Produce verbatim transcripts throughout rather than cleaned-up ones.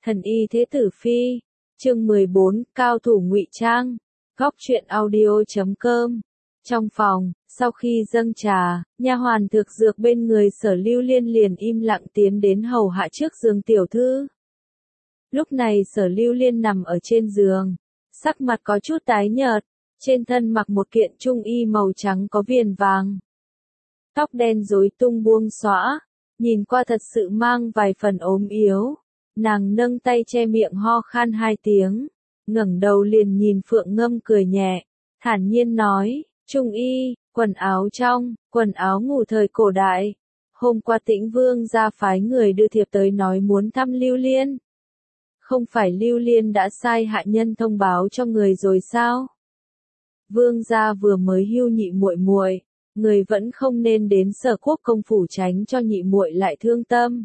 Thần y thế tử phi. Chương mười bốn, cao thủ ngụy trang. Góc truyện audio chấm com. Trong phòng, sau khi dâng trà, nha hoàn thực dược bên người Sở Lưu Liên liền im lặng tiến đến hầu hạ trước giường tiểu thư. Lúc này Sở Lưu Liên nằm ở trên giường, sắc mặt có chút tái nhợt, trên thân mặc một kiện trung y màu trắng có viền vàng. Tóc đen rối tung buông xõa, nhìn qua thật sự mang vài phần ốm yếu. Nàng nâng tay che miệng ho khan hai tiếng, ngẩng đầu liền nhìn Phượng Ngâm cười nhẹ, thản nhiên nói, trung y, quần áo trong, quần áo ngủ thời cổ đại. Hôm qua Tĩnh Vương gia phái người đưa thiệp tới nói muốn thăm Lưu Liên. Không phải Lưu Liên đã sai hạ nhân thông báo cho người rồi sao? Vương gia vừa mới hưu nhị muội muội, người vẫn không nên đến Sở Quốc công phủ tránh cho nhị muội lại thương tâm.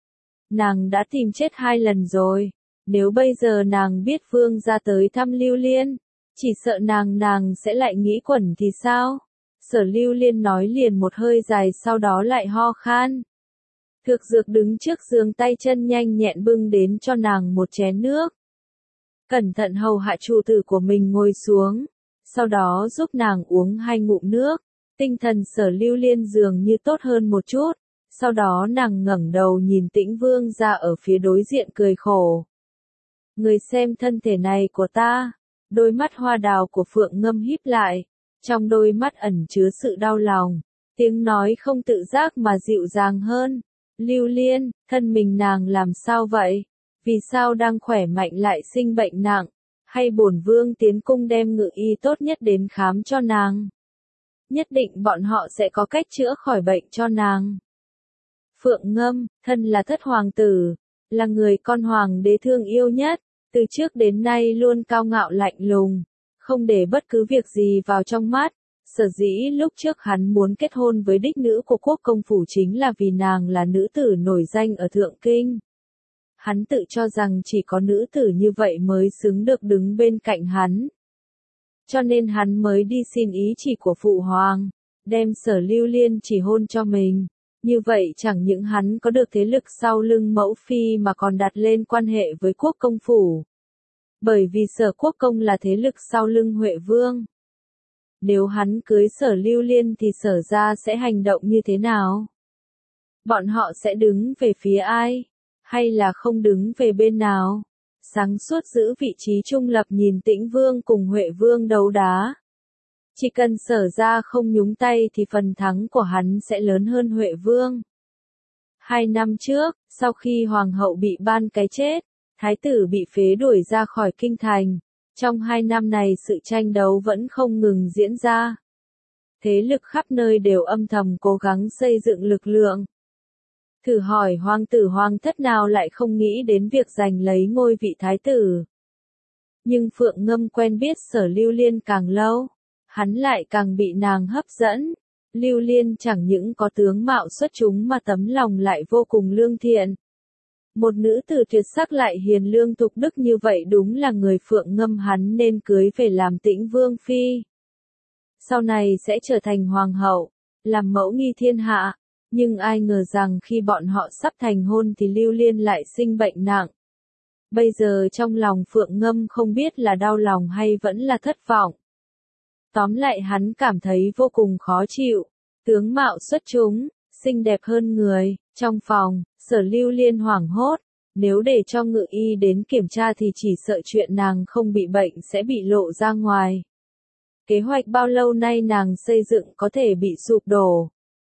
Nàng đã tìm chết hai lần rồi, nếu bây giờ nàng biết Vương gia tới thăm Lưu Liên, chỉ sợ nàng nàng sẽ lại nghĩ quẩn thì sao? Sở Lưu Liên nói liền một hơi dài sau đó lại ho khan. Thực dược đứng trước giường tay chân nhanh nhẹn bưng đến cho nàng một chén nước. Cẩn thận hầu hạ chủ tử của mình ngồi xuống, sau đó giúp nàng uống hai ngụm nước. Tinh thần Sở Lưu Liên dường như tốt hơn một chút. Sau đó nàng ngẩng đầu nhìn Tĩnh Vương gia ở phía đối diện cười khổ. Người xem thân thể này của ta. Đôi mắt hoa đào của Phượng Ngâm híp lại, trong đôi mắt ẩn chứa sự đau lòng. Tiếng nói không tự giác mà dịu dàng hơn. Lưu Liên, thân mình nàng làm sao vậy? Vì sao đang khỏe mạnh lại sinh bệnh nặng? Hay bổn vương tiến cung đem ngự y tốt nhất đến khám cho nàng? Nhất định bọn họ sẽ có cách chữa khỏi bệnh cho nàng. Phượng Ngâm, thân là thất hoàng tử, là người con hoàng đế thương yêu nhất, từ trước đến nay luôn cao ngạo lạnh lùng, không để bất cứ việc gì vào trong mắt. Sở dĩ lúc trước hắn muốn kết hôn với đích nữ của quốc công phủ chính là vì nàng là nữ tử nổi danh ở Thượng Kinh. Hắn tự cho rằng chỉ có nữ tử như vậy mới xứng được đứng bên cạnh hắn. Cho nên hắn mới đi xin ý chỉ của phụ hoàng, đem Sở Lưu Liên chỉ hôn cho mình. Như vậy chẳng những hắn có được thế lực sau lưng mẫu phi mà còn đặt lên quan hệ với quốc công phủ. Bởi vì Sở Quốc công là thế lực sau lưng Huệ Vương. Nếu hắn cưới Sở Lưu Liên thì Sở gia sẽ hành động như thế nào? Bọn họ sẽ đứng về phía ai? Hay là không đứng về bên nào? Sáng suốt giữ vị trí trung lập nhìn Tĩnh Vương cùng Huệ Vương đấu đá. Chỉ cần Sở gia không nhúng tay thì phần thắng của hắn sẽ lớn hơn Huệ Vương. Hai năm trước, sau khi Hoàng hậu bị ban cái chết, Thái tử bị phế đuổi ra khỏi kinh thành. Trong hai năm này sự tranh đấu vẫn không ngừng diễn ra. Thế lực khắp nơi đều âm thầm cố gắng xây dựng lực lượng. Thử hỏi hoàng tử hoàng thất nào lại không nghĩ đến việc giành lấy ngôi vị thái tử. Nhưng Phượng Ngâm quen biết Sở Lưu Liên càng lâu, hắn lại càng bị nàng hấp dẫn. Lưu Liên chẳng những có tướng mạo xuất chúng mà tấm lòng lại vô cùng lương thiện. Một nữ tử tuyệt sắc lại hiền lương thục đức như vậy đúng là người Phượng Ngâm hắn nên cưới về làm Tĩnh Vương phi. Sau này sẽ trở thành hoàng hậu, làm mẫu nghi thiên hạ. Nhưng ai ngờ rằng khi bọn họ sắp thành hôn thì Lưu Liên lại sinh bệnh nặng. Bây giờ trong lòng Phượng Ngâm không biết là đau lòng hay vẫn là thất vọng. Tóm lại hắn cảm thấy vô cùng khó chịu. Tướng mạo xuất chúng, xinh đẹp hơn người. Trong phòng, Sở Lưu Liên hoảng hốt. Nếu để cho ngự y đến kiểm tra thì chỉ sợ chuyện nàng không bị bệnh sẽ bị lộ ra ngoài. Kế hoạch bao lâu nay nàng xây dựng có thể bị sụp đổ.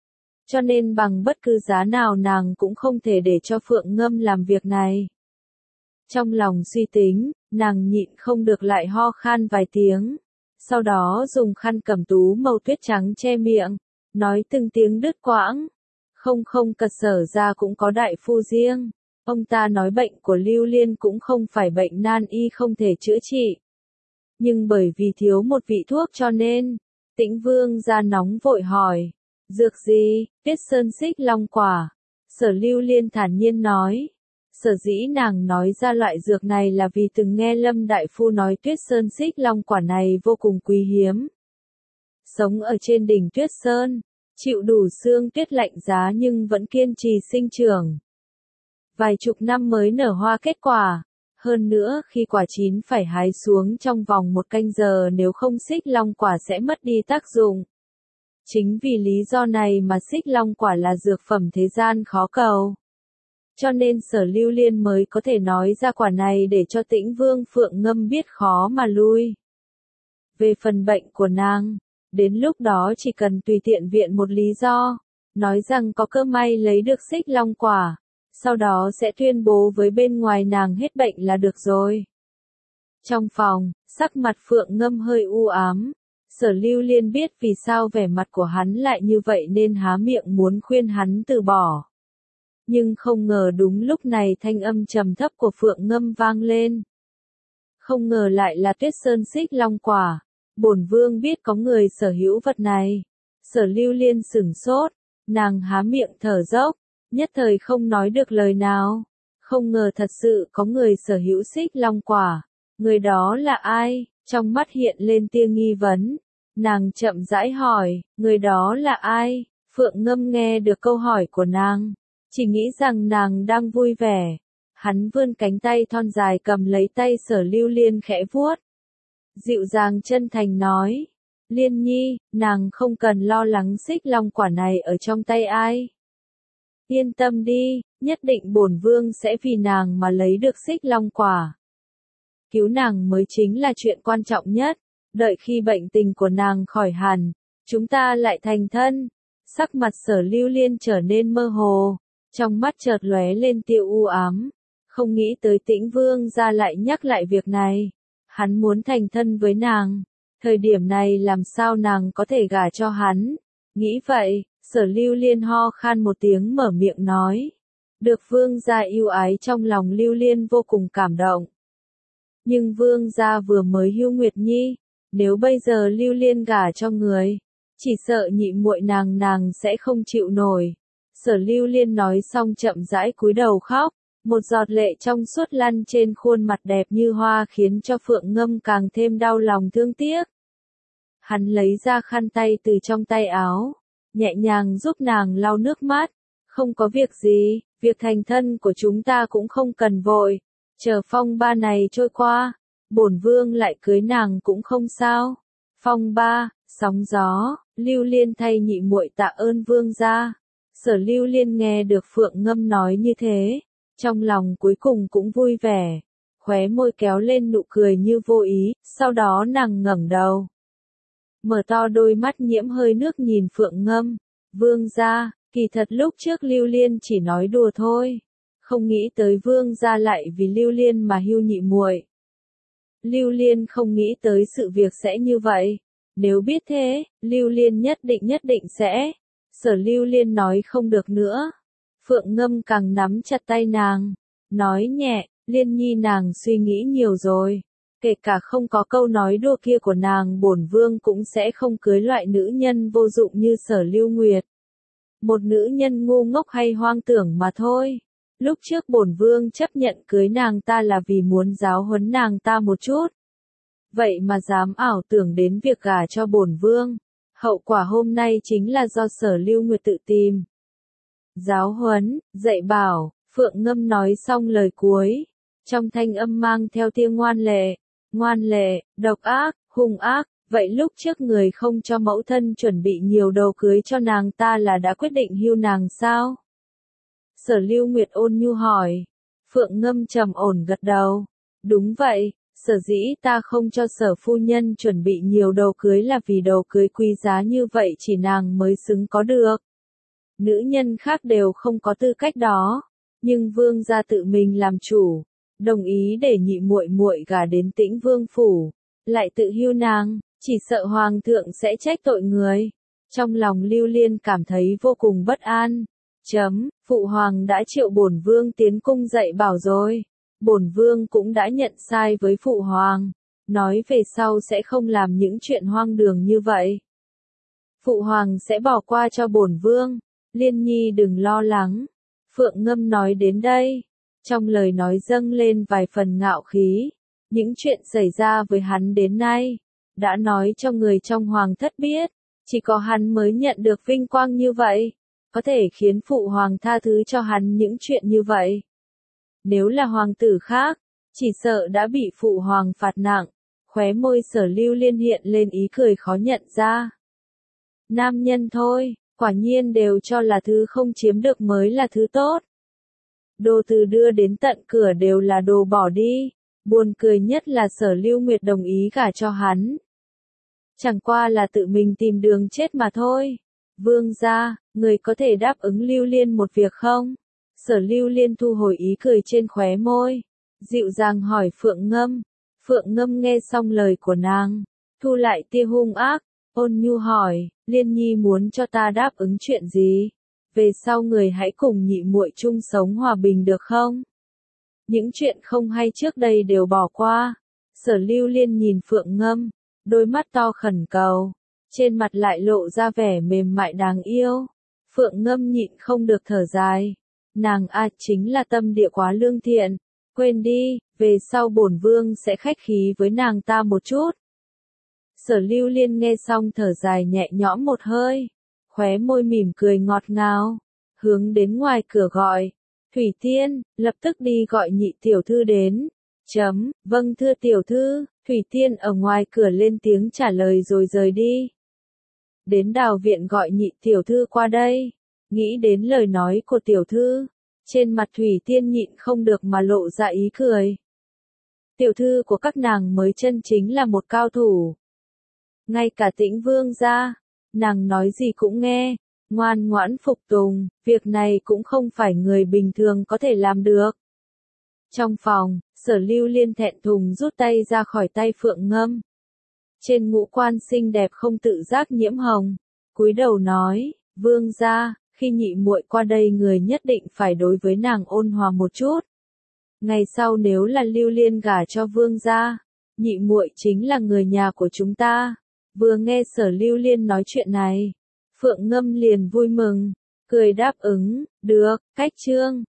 Cho nên bằng bất cứ giá nào nàng cũng không thể để cho Phượng Ngâm làm việc này. Trong lòng suy tính, nàng nhịn không được lại ho khan vài tiếng. Sau đó dùng khăn cẩm tú màu tuyết trắng che miệng, nói từng tiếng đứt quãng. Không không cật Sở gia cũng có đại phu riêng. Ông ta nói bệnh của Lưu Liên cũng không phải bệnh nan y không thể chữa trị. Nhưng bởi vì thiếu một vị thuốc cho nên, Tĩnh Vương gia nóng vội hỏi. Dược gì? Tuyết sơn xích long quả. Sở Lưu Liên thản nhiên nói. Sở dĩ nàng nói ra loại dược này là vì từng nghe Lâm Đại Phu nói Tuyết sơn xích long quả này vô cùng quý hiếm. Sống ở trên đỉnh Tuyết Sơn, chịu đủ sương tuyết lạnh giá nhưng vẫn kiên trì sinh trưởng. vài chục năm mới nở hoa kết quả. Hơn nữa khi quả chín phải hái xuống trong vòng một canh giờ, nếu không xích long quả sẽ mất đi tác dụng. Chính vì lý do này mà xích long quả là dược phẩm thế gian khó cầu. Cho nên Sở Lưu Liên mới có thể nói ra quả này để cho Tĩnh Vương Phượng Ngâm biết khó mà lui. Về phần bệnh của nàng, đến lúc đó chỉ cần tùy tiện viện một lý do, nói rằng có cơ may lấy được xích long quả, sau đó sẽ tuyên bố với bên ngoài nàng hết bệnh là được rồi. Trong phòng, sắc mặt Phượng Ngâm hơi u ám. Sở Lưu Liên biết vì sao vẻ mặt của hắn lại như vậy nên há miệng muốn khuyên hắn từ bỏ. Nhưng không ngờ đúng lúc này thanh âm trầm thấp của Phượng Ngâm vang lên. Không ngờ lại là Tuyết Sơn xích long quả. Bổn vương biết có người sở hữu vật này. Sở Lưu Liên sửng sốt, nàng há miệng thở dốc, nhất thời không nói được lời nào. Không ngờ thật sự có người sở hữu xích long quả. Người đó là ai? Trong mắt hiện lên tia nghi vấn. Nàng chậm rãi hỏi, người đó là ai? Phượng Ngâm nghe được câu hỏi của nàng, chỉ nghĩ rằng nàng đang vui vẻ. Hắn vươn cánh tay thon dài cầm lấy tay Sở Lưu Liên khẽ vuốt. Dịu dàng chân thành nói, Liên Nhi, nàng không cần lo lắng xích long quả này ở trong tay ai. Yên tâm đi, nhất định bổn vương sẽ vì nàng mà lấy được xích long quả. Cứu nàng mới chính là chuyện quan trọng nhất. Đợi khi bệnh tình của nàng khỏi hẳn, chúng ta lại thành thân. Sắc mặt Sở Lưu Liên trở nên mơ hồ, trong mắt chợt lóe lên tia u ám. Không nghĩ tới Tĩnh Vương gia lại nhắc lại việc này. Hắn muốn thành thân với nàng. Thời điểm này làm sao nàng có thể gả cho hắn? Nghĩ vậy, Sở Lưu Liên ho khan một tiếng mở miệng nói. Được vương gia yêu ái trong lòng Lưu Liên vô cùng cảm động. Nhưng vương gia vừa mới hưu Nguyệt Nhi. Nếu bây giờ Lưu Liên gả cho người, chỉ sợ nhị muội nàng nàng sẽ không chịu nổi. Sở Lưu Liên nói xong chậm rãi cúi đầu khóc, một giọt lệ trong suốt lăn trên khuôn mặt đẹp như hoa khiến cho Phượng Ngâm càng thêm đau lòng thương tiếc. Hắn lấy ra khăn tay từ trong tay áo, nhẹ nhàng giúp nàng lau nước mắt. Không có việc gì, việc thành thân của chúng ta cũng không cần vội, chờ phong ba này trôi qua. Bổn vương lại cưới nàng cũng không sao. Phong ba, sóng gió, Lưu Liên thay nhị muội tạ ơn vương gia. Sở Lưu Liên nghe được Phượng Ngâm nói như thế, trong lòng cuối cùng cũng vui vẻ, khóe môi kéo lên nụ cười như vô ý, sau đó nàng ngẩng đầu, mở to đôi mắt nhiễm hơi nước nhìn Phượng Ngâm. Vương gia, kỳ thật lúc trước Lưu Liên chỉ nói đùa thôi, không nghĩ tới vương gia lại vì Lưu Liên mà hưu nhị muội. Lưu Liên không nghĩ tới sự việc sẽ như vậy. Nếu biết thế, Lưu Liên nhất định nhất định sẽ. Sở Lưu Liên nói không được nữa. Phượng Ngâm càng nắm chặt tay nàng, nói nhẹ, Liên Nhi nàng suy nghĩ nhiều rồi. Kể cả không có câu nói đùa kia của nàng, bổn vương cũng sẽ không cưới loại nữ nhân vô dụng như Sở Lưu Nguyệt. Một nữ nhân ngu ngốc hay hoang tưởng mà thôi. Lúc trước bổn vương chấp nhận cưới nàng ta là vì muốn giáo huấn nàng ta một chút. Vậy mà dám ảo tưởng đến việc gả cho bổn vương. Hậu quả hôm nay chính là do Sở Lưu Nguyệt tự tìm. Giáo huấn, dạy bảo, Phượng Ngâm nói xong lời cuối. Trong thanh âm mang theo tia ngoan lệ. Ngoan lệ, độc ác, hung ác. Vậy lúc trước người không cho mẫu thân chuẩn bị nhiều đồ cưới cho nàng ta là đã quyết định hưu nàng sao? Sở Lưu Nguyệt ôn nhu hỏi. Phượng Ngâm trầm ổn gật đầu. Đúng vậy, sở dĩ ta không cho Sở phu nhân chuẩn bị nhiều đồ cưới là vì đồ cưới quý giá như vậy chỉ nàng mới xứng có được. Nữ nhân khác đều không có tư cách đó, nhưng vương gia tự mình làm chủ, đồng ý để nhị muội muội gả đến Tĩnh Vương phủ, lại tự hưu nàng, chỉ sợ hoàng thượng sẽ trách tội người. Trong lòng Lưu Liên cảm thấy vô cùng bất an. Chấm, phụ hoàng đã triệu bổn vương tiến cung dạy bảo rồi. Bổn vương cũng đã nhận sai với phụ hoàng, nói về sau sẽ không làm những chuyện hoang đường như vậy. Phụ hoàng sẽ bỏ qua cho bổn vương. Liên Nhi đừng lo lắng. Phượng Ngâm nói đến đây, trong lời nói dâng lên vài phần ngạo khí. Những chuyện xảy ra với hắn đến nay, đã nói cho người trong hoàng thất biết, chỉ có hắn mới nhận được vinh quang như vậy, có thể khiến phụ hoàng tha thứ cho hắn những chuyện như vậy. Nếu là hoàng tử khác, chỉ sợ đã bị phụ hoàng phạt nặng. Khóe môi Sở Lưu Liên hiện lên ý cười khó nhận ra. Nam nhân thôi, quả nhiên đều cho là thứ không chiếm được mới là thứ tốt. Đồ từ đưa đến tận cửa đều là đồ bỏ đi, buồn cười nhất là Sở Lưu Nguyệt đồng ý gả cho hắn. Chẳng qua là tự mình tìm đường chết mà thôi. Vương gia, người có thể đáp ứng Lưu Liên một việc không? Sở Lưu Liên thu hồi ý cười trên khóe môi, dịu dàng hỏi Phượng Ngâm. Phượng Ngâm nghe xong lời của nàng, thu lại tia hung ác, ôn nhu hỏi, Liên Nhi muốn cho ta đáp ứng chuyện gì? Về sau người hãy cùng nhị muội chung sống hòa bình được không? Những chuyện không hay trước đây đều bỏ qua. Sở Lưu Liên nhìn Phượng Ngâm, đôi mắt to khẩn cầu, trên mặt lại lộ ra vẻ mềm mại đáng yêu. Phượng Ngâm nhịn không được thở dài. Nàng a chính là tâm địa quá lương thiện. Quên đi, về sau bổn vương sẽ khách khí với nàng ta một chút. Sở Lưu Liên nghe xong thở dài nhẹ nhõm một hơi, khóe môi mỉm cười ngọt ngào, hướng đến ngoài cửa gọi, Thủy Tiên, lập tức đi gọi nhị tiểu thư đến. Chấm, vâng thưa tiểu thư. Thủy Tiên ở ngoài cửa lên tiếng trả lời rồi rời đi. Đến Đào viện gọi nhị tiểu thư qua đây. Nghĩ đến lời nói của tiểu thư, trên mặt Thủy Tiên nhịn không được mà lộ ra ý cười. Tiểu thư của các nàng mới chân chính là một cao thủ. Ngay cả Tĩnh Vương gia, nàng nói gì cũng nghe, ngoan ngoãn phục tùng, việc này cũng không phải người bình thường có thể làm được. Trong phòng, Sở Lưu Liên thẹn thùng rút tay ra khỏi tay Phượng Ngâm. Trên ngũ quan xinh đẹp không tự giác nhiễm hồng, cúi đầu nói, Vương gia, khi nhị muội qua đây người nhất định phải đối với nàng ôn hòa một chút. Ngày sau nếu là Lưu Liên gả cho Vương gia, nhị muội chính là người nhà của chúng ta. Vừa nghe Sở Lưu Liên nói chuyện này, Phượng Ngâm liền vui mừng, cười đáp ứng, được, cách chương.